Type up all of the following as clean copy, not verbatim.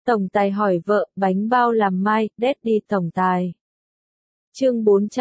Tổng tài hỏi vợ, bánh bao làm mai, Daddy tổng tài. Chương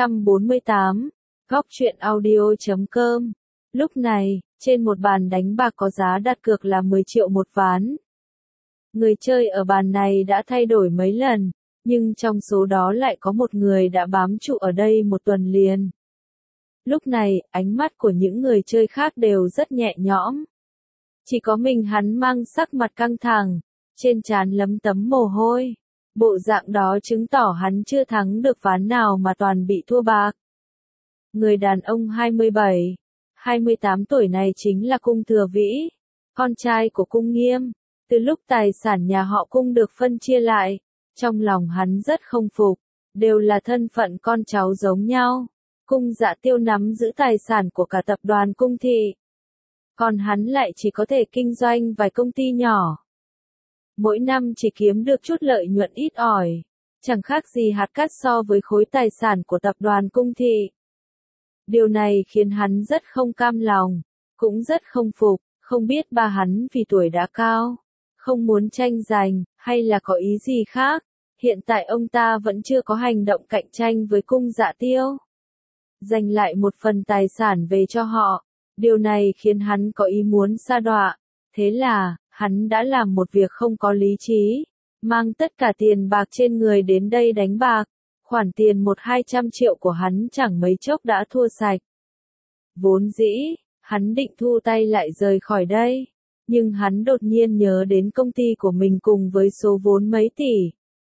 448, góc truyện audio.com. Lúc này, trên một bàn đánh bạc có giá đặt cược là 10 triệu một ván. Người chơi ở bàn này đã thay đổi mấy lần, nhưng trong số đó lại có một người đã bám trụ ở đây một tuần liền. Lúc này, ánh mắt của những người chơi khác đều rất nhẹ nhõm. Chỉ có mình hắn mang sắc mặt căng thẳng, trên trán lấm tấm mồ hôi. Bộ dạng đó chứng tỏ hắn chưa thắng được ván nào mà toàn bị thua bạc. Người đàn ông 27, 28 tuổi này chính là Cung Thừa Vĩ, con trai của Cung Nghiêm. Từ lúc tài sản nhà họ Cung được phân chia lại, trong lòng hắn rất không phục, đều là thân phận con cháu giống nhau. Cung Dạ Tiêu nắm giữ tài sản của cả tập đoàn Cung Thị. Còn hắn lại chỉ có thể kinh doanh vài công ty nhỏ. Mỗi năm chỉ kiếm được chút lợi nhuận ít ỏi, chẳng khác gì hạt cát so với khối tài sản của tập đoàn Cung Thị. Điều này khiến hắn rất không cam lòng, cũng rất không phục, không biết ba hắn vì tuổi đã cao, không muốn tranh giành, hay là có ý gì khác. Hiện tại ông ta vẫn chưa có hành động cạnh tranh với Cung Dạ Tiêu, giành lại một phần tài sản về cho họ. Điều này khiến hắn có ý muốn sa đọa, thế là, hắn đã làm một việc không có lý trí, mang tất cả tiền bạc trên người đến đây đánh bạc. Khoản tiền 100-200 triệu của hắn chẳng mấy chốc đã thua sạch. Vốn dĩ, hắn định thu tay lại rời khỏi đây, nhưng hắn đột nhiên nhớ đến công ty của mình cùng với số vốn mấy tỷ.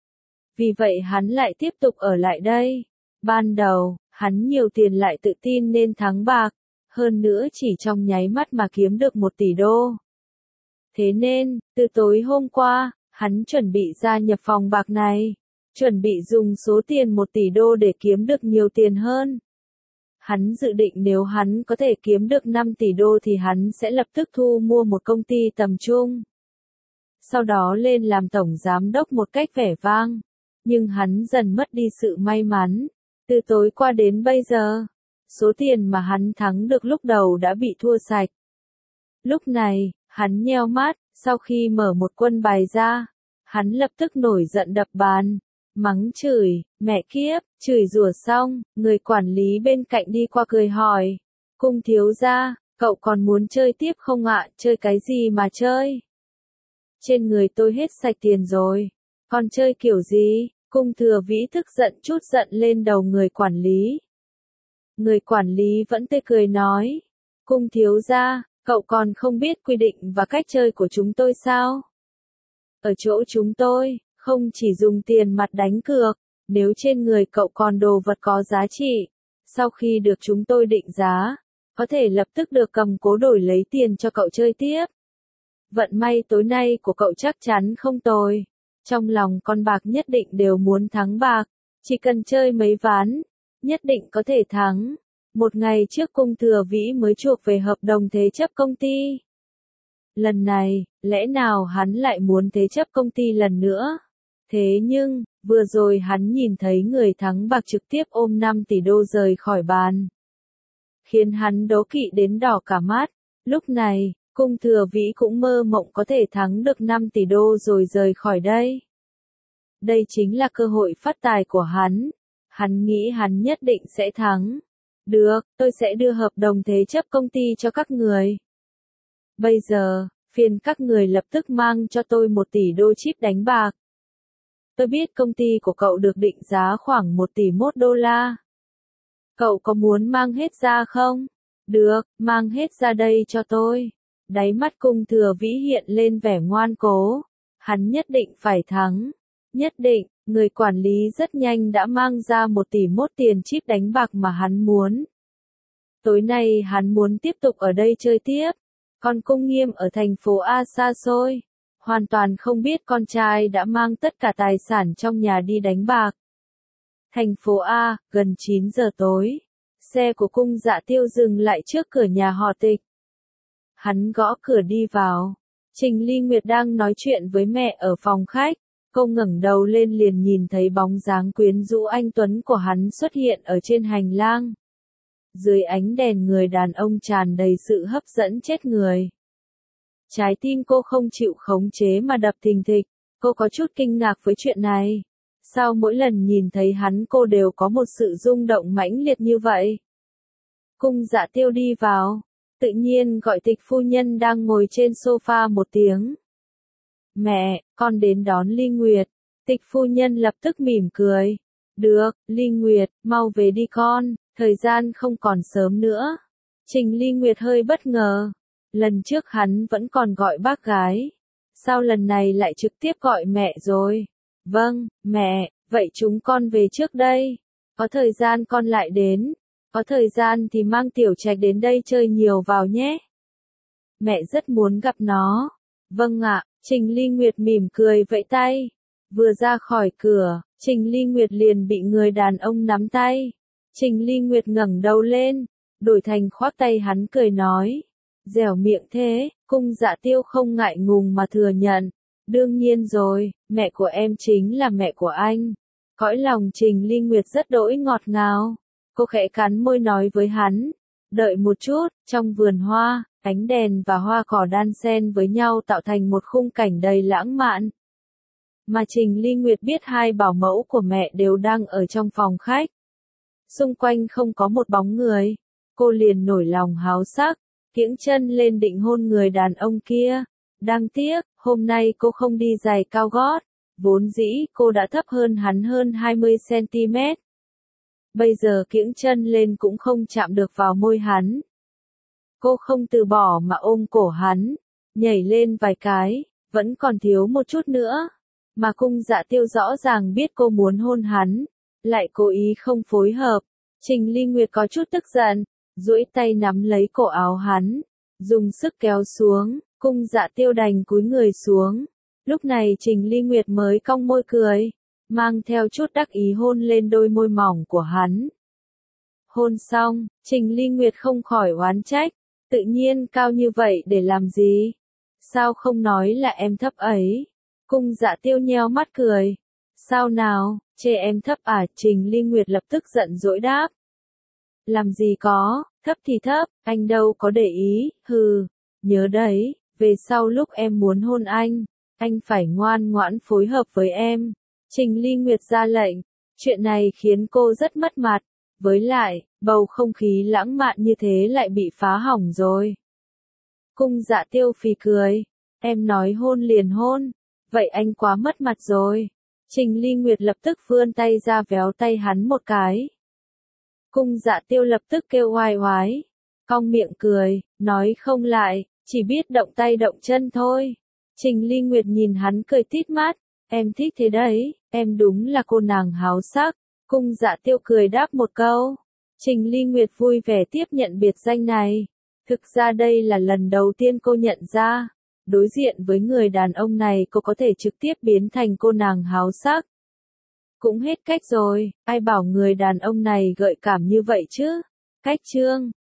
Vì vậy hắn lại tiếp tục ở lại đây. Ban đầu, hắn nhiều tiền lại tự tin nên thắng bạc, hơn nữa chỉ trong nháy mắt mà kiếm được 1 tỷ đô. Thế nên, từ tối hôm qua, hắn chuẩn bị gia nhập phòng bạc này, chuẩn bị dùng số tiền 1 tỷ đô để kiếm được nhiều tiền hơn. Hắn dự định nếu hắn có thể kiếm được 5 tỷ đô thì hắn sẽ lập tức thu mua một công ty tầm trung. Sau đó lên làm tổng giám đốc một cách vẻ vang. Nhưng hắn dần mất đi sự may mắn. Từ tối qua đến bây giờ, số tiền mà hắn thắng được lúc đầu đã bị thua sạch. Lúc này, hắn nheo mắt, sau khi mở một quân bài ra, hắn lập tức nổi giận đập bàn, mắng chửi, mẹ kiếp, chửi rủa xong, người quản lý bên cạnh đi qua cười hỏi, Cung thiếu gia, cậu còn muốn chơi tiếp không ạ? Chơi cái gì mà chơi? Trên người tôi hết sạch tiền rồi, còn chơi kiểu gì? Cung Thừa Vĩ tức giận chút giận lên đầu người quản lý. Người quản lý vẫn tươi cười nói, Cung thiếu gia, cậu còn không biết quy định và cách chơi của chúng tôi sao? Ở chỗ chúng tôi, không chỉ dùng tiền mặt đánh cược, nếu trên người cậu còn đồ vật có giá trị, sau khi được chúng tôi định giá, có thể lập tức được cầm cố đổi lấy tiền cho cậu chơi tiếp. Vận may tối nay của cậu chắc chắn không tồi. Trong lòng con bạc nhất định đều muốn thắng bạc, chỉ cần chơi mấy ván, nhất định có thể thắng. Một ngày trước Cung Thừa Vĩ mới chuộc về hợp đồng thế chấp công ty. Lần này, lẽ nào hắn lại muốn thế chấp công ty lần nữa? Thế nhưng, vừa rồi hắn nhìn thấy người thắng bạc trực tiếp ôm 5 tỷ đô rời khỏi bàn, khiến hắn đố kỵ đến đỏ cả mắt. Lúc này, Cung Thừa Vĩ cũng mơ mộng có thể thắng được 5 tỷ đô rồi rời khỏi đây. Đây chính là cơ hội phát tài của hắn. Hắn nghĩ hắn nhất định sẽ thắng. Được, tôi sẽ đưa hợp đồng thế chấp công ty cho các người. Bây giờ, phiền các người lập tức mang cho tôi 1 tỷ đô chip đánh bạc. Tôi biết công ty của cậu được định giá khoảng 1 tỷ 1 đô la. Cậu có muốn mang hết ra không? Được, mang hết ra đây cho tôi. Đáy mắt Cung Thừa Vĩ hiện lên vẻ ngoan cố. Hắn nhất định phải thắng. Nhất định, người quản lý rất nhanh đã mang ra 1 tỷ 1 tiền chip đánh bạc mà hắn muốn. Tối nay hắn muốn tiếp tục ở đây chơi tiếp. Còn Cung Nghiêm ở thành phố A xa xôi, hoàn toàn không biết con trai đã mang tất cả tài sản trong nhà đi đánh bạc. Thành phố A, gần 9 giờ tối, xe của Cung Dạ Tiêu dừng lại trước cửa nhà họ Tịch. Hắn gõ cửa đi vào. Trình Ly Nguyệt đang nói chuyện với mẹ ở phòng khách. Cô ngẩng đầu lên liền nhìn thấy bóng dáng quyến rũ anh tuấn của hắn xuất hiện ở trên hành lang. Dưới ánh đèn người đàn ông tràn đầy sự hấp dẫn chết người. Trái tim cô không chịu khống chế mà đập thình thịch. Cô có chút kinh ngạc với chuyện này. Sao mỗi lần nhìn thấy hắn cô đều có một sự rung động mãnh liệt như vậy? Cung Dạ Tiêu đi vào, tự nhiên gọi Tịch phu nhân đang ngồi trên sofa một tiếng. Mẹ, con đến đón Ly Nguyệt. Tịch phu nhân lập tức mỉm cười. Được, Ly Nguyệt, mau về đi con, thời gian không còn sớm nữa. Trình Ly Nguyệt hơi bất ngờ. Lần trước hắn vẫn còn gọi bác gái. Sao lần này lại trực tiếp gọi mẹ rồi? Vâng, mẹ, vậy chúng con về trước đây. Có thời gian con lại đến. Có thời gian thì mang Tiểu Trạch đến đây chơi nhiều vào nhé. Mẹ rất muốn gặp nó. Vâng ạ, Trình Ly Nguyệt mỉm cười vẫy tay. Vừa ra khỏi cửa, Trình Ly Nguyệt liền bị người đàn ông nắm tay. Trình Ly Nguyệt ngẩng đầu lên, đổi thành khoác tay hắn cười nói. Dẻo miệng thế, Cung Dạ Tiêu không ngại ngùng mà thừa nhận. Đương nhiên rồi, mẹ của em chính là mẹ của anh. Cõi lòng Trình Ly Nguyệt rất đỗi ngọt ngào. Cô khẽ cắn môi nói với hắn. Đợi một chút, trong vườn hoa, ánh đèn và hoa cỏ đan xen với nhau tạo thành một khung cảnh đầy lãng mạn. Mà Trình Ly Nguyệt biết hai bảo mẫu của mẹ đều đang ở trong phòng khách. Xung quanh không có một bóng người. Cô liền nổi lòng háo sắc, kiễng chân lên định hôn người đàn ông kia. Đáng tiếc, hôm nay cô không đi giày cao gót. Vốn dĩ cô đã thấp hơn hắn hơn 20cm. Bây giờ kiễng chân lên cũng không chạm được vào môi hắn. Cô không từ bỏ mà ôm cổ hắn, nhảy lên vài cái, vẫn còn thiếu một chút nữa. Mà Cung Dạ Tiêu rõ ràng biết cô muốn hôn hắn, lại cố ý không phối hợp. Trình Ly Nguyệt có chút tức giận, duỗi tay nắm lấy cổ áo hắn, dùng sức kéo xuống, Cung Dạ Tiêu đành cúi người xuống. Lúc này Trình Ly Nguyệt mới cong môi cười, mang theo chút đắc ý hôn lên đôi môi mỏng của hắn. Hôn xong, Trình Ly Nguyệt không khỏi oán trách, tự nhiên cao như vậy để làm gì? Sao không nói là em thấp ấy? Cung Dạ Tiêu nheo mắt cười. Sao nào, chê em thấp à? Trình Ly Nguyệt lập tức giận dỗi đáp. Làm gì có, thấp thì thấp, anh đâu có để ý, hừ, nhớ đấy, về sau lúc em muốn hôn anh phải ngoan ngoãn phối hợp với em. Trình Ly Nguyệt ra lệnh, chuyện này khiến cô rất mất mặt, với lại, bầu không khí lãng mạn như thế lại bị phá hỏng rồi. Cung Dạ Tiêu phì cười, em nói hôn liền hôn, vậy anh quá mất mặt rồi. Trình Ly Nguyệt lập tức vươn tay ra véo tay hắn một cái. Cung Dạ Tiêu lập tức kêu oai oái, cong miệng cười, nói không lại, chỉ biết động tay động chân thôi. Trình Ly Nguyệt nhìn hắn cười tít mắt, em thích thế đấy, em đúng là cô nàng háo sắc. Cung Dạ Tiêu cười đáp một câu. Trình Ly Nguyệt vui vẻ tiếp nhận biệt danh này. Thực ra đây là lần đầu tiên cô nhận ra, đối diện với người đàn ông này cô có thể trực tiếp biến thành cô nàng háo sắc. Cũng hết cách rồi, ai bảo người đàn ông này gợi cảm như vậy chứ? Cách chương